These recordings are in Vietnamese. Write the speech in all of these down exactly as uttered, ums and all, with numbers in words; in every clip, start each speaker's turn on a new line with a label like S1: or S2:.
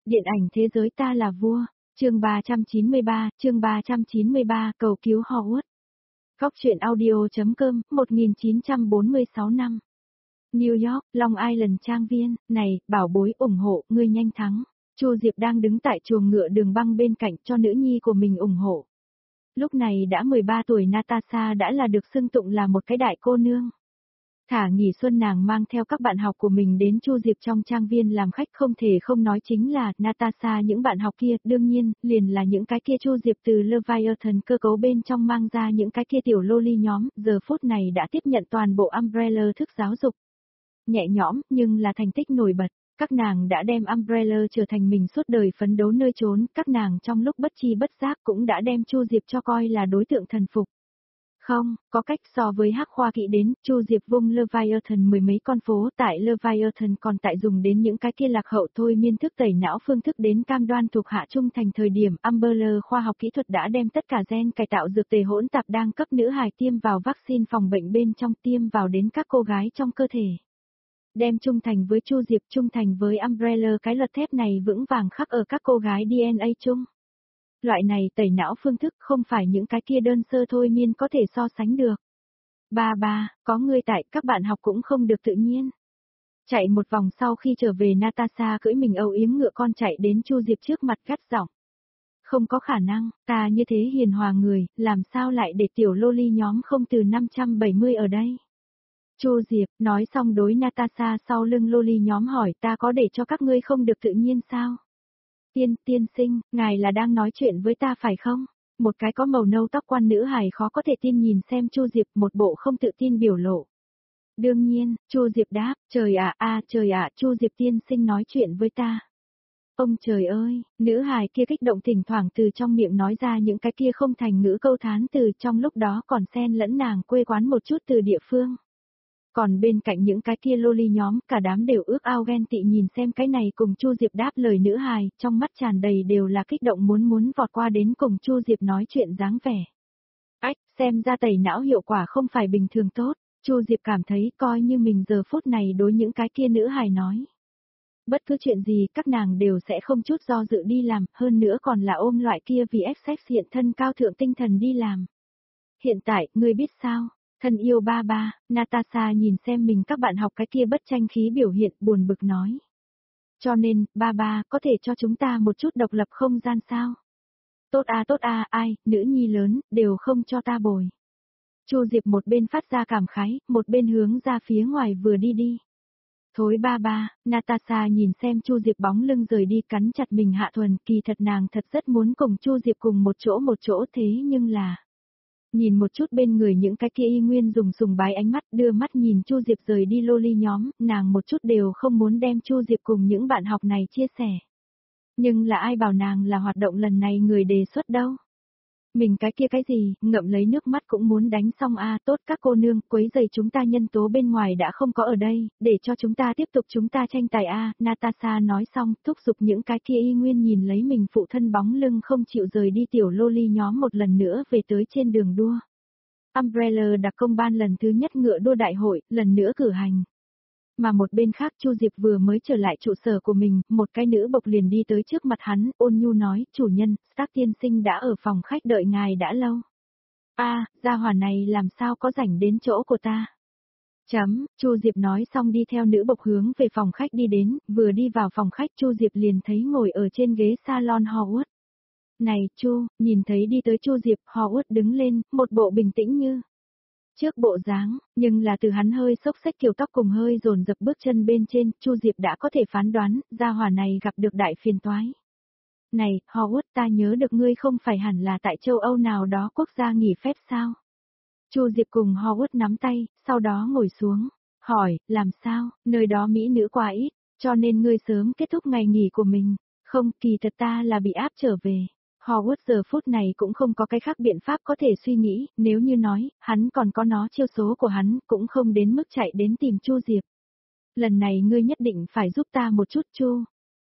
S1: Điện ảnh thế giới ta là vua, chương ba trăm chín mươi ba, chương ba trăm chín mươi ba, cầu cứu Howard. Góc truyện audio.com, một nghìn chín trăm bốn mươi sáu năm. New York, Long Island trang viên, này, bảo bối ủng hộ, ngươi nhanh thắng. Chu Diệp đang đứng tại chuồng ngựa đường băng bên cạnh cho nữ nhi của mình ủng hộ. Lúc này đã mười ba tuổi Natasha đã là được xưng tụng là một cái đại cô nương. Thả nghỉ xuân nàng mang theo các bạn học của mình đến Chu Diệp trong trang viên làm khách, không thể không nói chính là Natasha những bạn học kia, đương nhiên, liền là những cái kia Chu Diệp từ Leviathan cơ cấu bên trong mang ra những cái kia tiểu loli nhóm, giờ phút này đã tiếp nhận toàn bộ Umbrella thức giáo dục. Nhẹ nhõm, nhưng là thành tích nổi bật, các nàng đã đem Umbrella trở thành mình suốt đời phấn đấu nơi trốn, các nàng trong lúc bất chi bất giác cũng đã đem Chu Diệp cho coi là đối tượng thần phục. Không, có cách so với Hắc Khoa kỵ đến, Chu Diệp vung Leviathan mười mấy con phố, tại Leviathan còn tại dùng đến những cái kia lạc hậu thôi miên thức tẩy não phương thức đến cam đoan thuộc hạ trung thành thời điểm Umbrella khoa học kỹ thuật đã đem tất cả gen cải tạo dược tề hỗn tạp đang cấp nữ hài tiêm vào vaccine phòng bệnh bên trong tiêm vào đến các cô gái trong cơ thể. Đem trung thành với Chu Diệp, trung thành với Umbrella, cái luật thép này vững vàng khắc ở các cô gái đê en a chung. Loại này tẩy não phương thức không phải những cái kia đơn sơ thôi miên có thể so sánh được. Ba ba, có ngươi tại, các bạn học cũng không được tự nhiên. Chạy một vòng sau khi trở về Natasha cưỡi mình âu yếm ngựa con chạy đến Chu Diệp trước mặt gắt giọng. Không có khả năng, ta như thế hiền hòa người, làm sao lại để tiểu loli nhóm không từ năm trăm bảy mươi ở đây. Chu Diệp nói xong đối Natasha sau lưng loli nhóm hỏi, ta có để cho các ngươi không được tự nhiên sao? Tiên, tiên sinh, ngài là đang nói chuyện với ta phải không? Một cái có màu nâu tóc quan nữ hài khó có thể tin nhìn xem Chu Diệp, một bộ không tự tin biểu lộ. Đương nhiên, Chu Diệp đáp, trời ạ, a trời ạ, Chu Diệp tiên sinh nói chuyện với ta. Ông trời ơi, nữ hài kia kích động thỉnh thoảng từ trong miệng nói ra những cái kia không thành ngữ câu thán từ, trong lúc đó còn xen lẫn nàng quê quán một chút từ địa phương. Còn bên cạnh những cái kia loli nhóm, cả đám đều ước ao ghen tị nhìn xem cái này cùng Chu Diệp đáp lời nữ hài, trong mắt tràn đầy đều là kích động muốn muốn vọt qua đến cùng Chu Diệp nói chuyện dáng vẻ. Ách, xem ra tẩy não hiệu quả không phải bình thường tốt, Chu Diệp cảm thấy coi như mình giờ phút này đối những cái kia nữ hài nói. Bất cứ chuyện gì các nàng đều sẽ không chút do dự đi làm, hơn nữa còn là ôm loại kia vì ép sex hiện thân cao thượng tinh thần đi làm. Hiện tại, ngươi biết sao? Thân yêu ba ba, Natasha nhìn xem mình các bạn học cái kia bất tranh khí biểu hiện buồn bực nói. Cho nên, ba ba, có thể cho chúng ta một chút độc lập không gian sao? Tốt a tốt a, ai, nữ nhi lớn, đều không cho ta bồi. Chu Diệp một bên phát ra cảm khái, một bên hướng ra phía ngoài vừa đi đi. Thối ba ba, Natasha nhìn xem Chu Diệp bóng lưng rời đi cắn chặt mình hạ thuần, kỳ thật nàng thật rất muốn cùng Chu Diệp cùng một chỗ một chỗ thế nhưng là... Nhìn một chút bên người những cái kia y nguyên dùng sùng bái ánh mắt đưa mắt nhìn Chu Diệp rời đi loli nhóm, nàng một chút đều không muốn đem Chu Diệp cùng những bạn học này chia sẻ. Nhưng là ai bảo nàng là hoạt động lần này người đề xuất đâu. Mình cái kia cái gì, ngậm lấy nước mắt cũng muốn đánh xong a tốt các cô nương, quấy giày chúng ta nhân tố bên ngoài đã không có ở đây, để cho chúng ta tiếp tục chúng ta tranh tài a Natasha nói xong, thúc giục những cái kia y nguyên nhìn lấy mình phụ thân bóng lưng không chịu rời đi tiểu loli nhóm một lần nữa về tới trên đường đua. Umbrella đặc công ban lần thứ nhất ngựa đua đại hội, lần nữa cử hành. Mà một bên khác Chu Diệp vừa mới trở lại trụ sở của mình, một cái nữ bộc liền đi tới trước mặt hắn, ôn nhu nói, chủ nhân, Stark tiên sinh đã ở phòng khách đợi ngài đã lâu. A, gia hỏa này làm sao có rảnh đến chỗ của ta. Chấm, Chu Diệp nói xong đi theo nữ bộc hướng về phòng khách đi đến, vừa đi vào phòng khách Chu Diệp liền thấy ngồi ở trên ghế salon Howard. Này Chu, nhìn thấy đi tới Chu Diệp, Howard đứng lên, một bộ bình tĩnh như... Trước bộ dáng, nhưng là từ hắn hơi xốc xếch kiểu tóc cùng hơi dồn dập bước chân bên trên, Chu Diệp đã có thể phán đoán, gia hỏa này gặp được đại phiền toái. Này, Howard, ta nhớ được ngươi không phải hẳn là tại châu Âu nào đó quốc gia nghỉ phép sao? Chu Diệp cùng Howard nắm tay, sau đó ngồi xuống, hỏi, làm sao, nơi đó mỹ nữ quá ít, cho nên ngươi sớm kết thúc ngày nghỉ của mình. Không, kỳ thật ta là bị áp trở về. Howard giờ phút này cũng không có cái khác biện pháp có thể suy nghĩ, nếu như nói, hắn còn có nó chiêu số của hắn, cũng không đến mức chạy đến tìm Chu Diệp. Lần này ngươi nhất định phải giúp ta một chút Chu.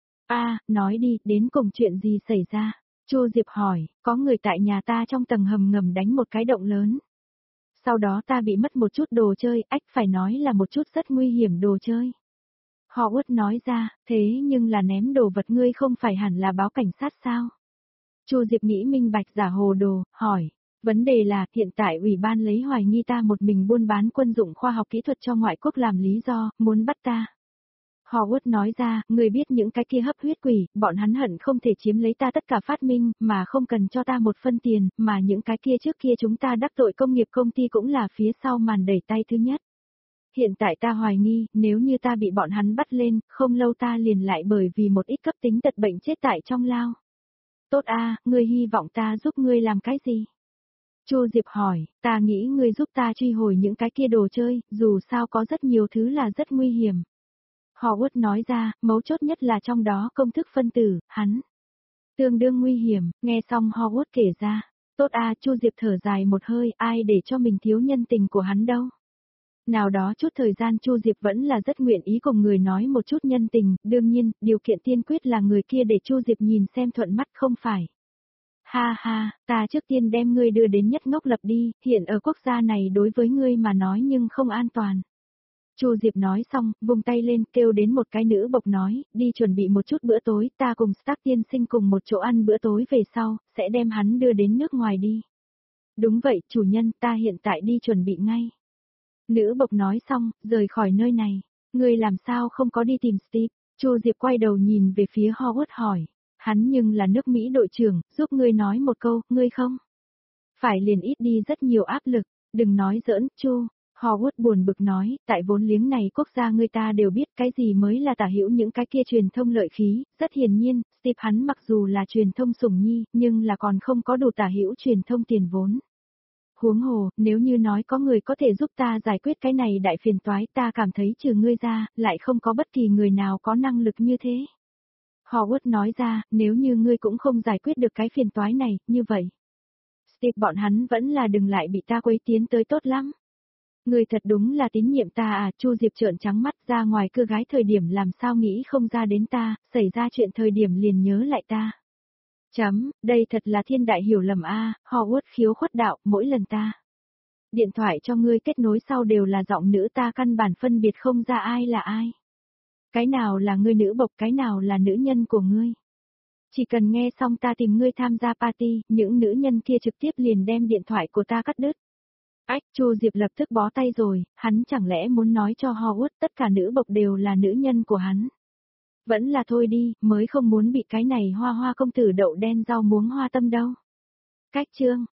S1: A, nói đi, đến cùng chuyện gì xảy ra? Chu Diệp hỏi, có người tại nhà ta trong tầng hầm ngầm đánh một cái động lớn. Sau đó ta bị mất một chút đồ chơi, ách phải nói là một chút rất nguy hiểm đồ chơi. Howard nói ra, thế nhưng là ném đồ vật ngươi không phải hẳn là báo cảnh sát sao? Chu Diệp nghĩ minh bạch giả hồ đồ, hỏi. Vấn đề là, hiện tại ủy ban lấy hoài nghi ta một mình buôn bán quân dụng khoa học kỹ thuật cho ngoại quốc làm lý do, muốn bắt ta. Howard nói ra, người biết những cái kia hấp huyết quỷ, bọn hắn hận không thể chiếm lấy ta tất cả phát minh, mà không cần cho ta một phân tiền, mà những cái kia trước kia chúng ta đắc tội công nghiệp công ty cũng là phía sau màn đẩy tay thứ nhất. Hiện tại ta hoài nghi, nếu như ta bị bọn hắn bắt lên, không lâu ta liền lại bởi vì một ít cấp tính tật bệnh chết tại trong lao. Tốt a, ngươi hy vọng ta giúp ngươi làm cái gì? Chu Diệp hỏi, ta nghĩ ngươi giúp ta truy hồi những cái kia đồ chơi, dù sao có rất nhiều thứ là rất nguy hiểm. Howard nói ra, mấu chốt nhất là trong đó công thức phân tử, hắn. Tương đương nguy hiểm, nghe xong Howard kể ra. Tốt a, Chu Diệp thở dài một hơi, ai để cho mình thiếu nhân tình của hắn đâu. Nào đó chút thời gian Chu Diệp vẫn là rất nguyện ý cùng người nói một chút nhân tình, đương nhiên, điều kiện tiên quyết là người kia để Chu Diệp nhìn xem thuận mắt không phải. Ha ha, ta trước tiên đem ngươi đưa đến nhất ngốc lập đi, hiện ở quốc gia này đối với ngươi mà nói nhưng không an toàn. Chu Diệp nói xong, vung tay lên kêu đến một cái nữ bộc nói, đi chuẩn bị một chút bữa tối, ta cùng Stark tiên sinh cùng một chỗ ăn bữa tối về sau, sẽ đem hắn đưa đến nước ngoài đi. Đúng vậy, chủ nhân, ta hiện tại đi chuẩn bị ngay. Nữ bộc nói xong, rời khỏi nơi này. Ngươi làm sao không có đi tìm Steve? Chu Diệp quay đầu nhìn về phía Howard hỏi. Hắn nhưng là nước Mỹ đội trưởng, giúp ngươi nói một câu, ngươi không? Phải liền ít đi rất nhiều áp lực, đừng nói giỡn, Chu. Howard buồn bực nói, tại vốn liếng này quốc gia người ta đều biết cái gì mới là tả hữu những cái kia truyền thông lợi khí, rất hiển nhiên, Steve hắn mặc dù là truyền thông sủng nhi, nhưng là còn không có đủ tả hữu truyền thông tiền vốn. Huống hồ, nếu như nói có người có thể giúp ta giải quyết cái này đại phiền toái ta cảm thấy trừ ngươi ra, lại không có bất kỳ người nào có năng lực như thế. Howard nói ra, nếu như ngươi cũng không giải quyết được cái phiền toái này, như vậy. Steve bọn hắn vẫn là đừng lại bị ta quấy tiến tới tốt lắm. Ngươi thật đúng là tín nhiệm ta à, Chu Diệp trợn trắng mắt ra ngoài cưa gái thời điểm làm sao nghĩ không ra đến ta, xảy ra chuyện thời điểm liền nhớ lại ta. Chấm, đây thật là thiên đại hiểu lầm a, à, Howard khiếu khuất đạo, mỗi lần ta. Điện thoại cho ngươi kết nối sau đều là giọng nữ ta căn bản phân biệt không ra ai là ai. Cái nào là ngươi nữ bộc, cái nào là nữ nhân của ngươi. Chỉ cần nghe xong ta tìm ngươi tham gia party, những nữ nhân kia trực tiếp liền đem điện thoại của ta cắt đứt. Ách, Chu Diệp lập tức bó tay rồi, hắn chẳng lẽ muốn nói cho Howard tất cả nữ bộc đều là nữ nhân của hắn. Vẫn là thôi đi, mới không muốn bị cái này hoa hoa công tử đậu đen rau muống hoa tâm đâu. Cách chương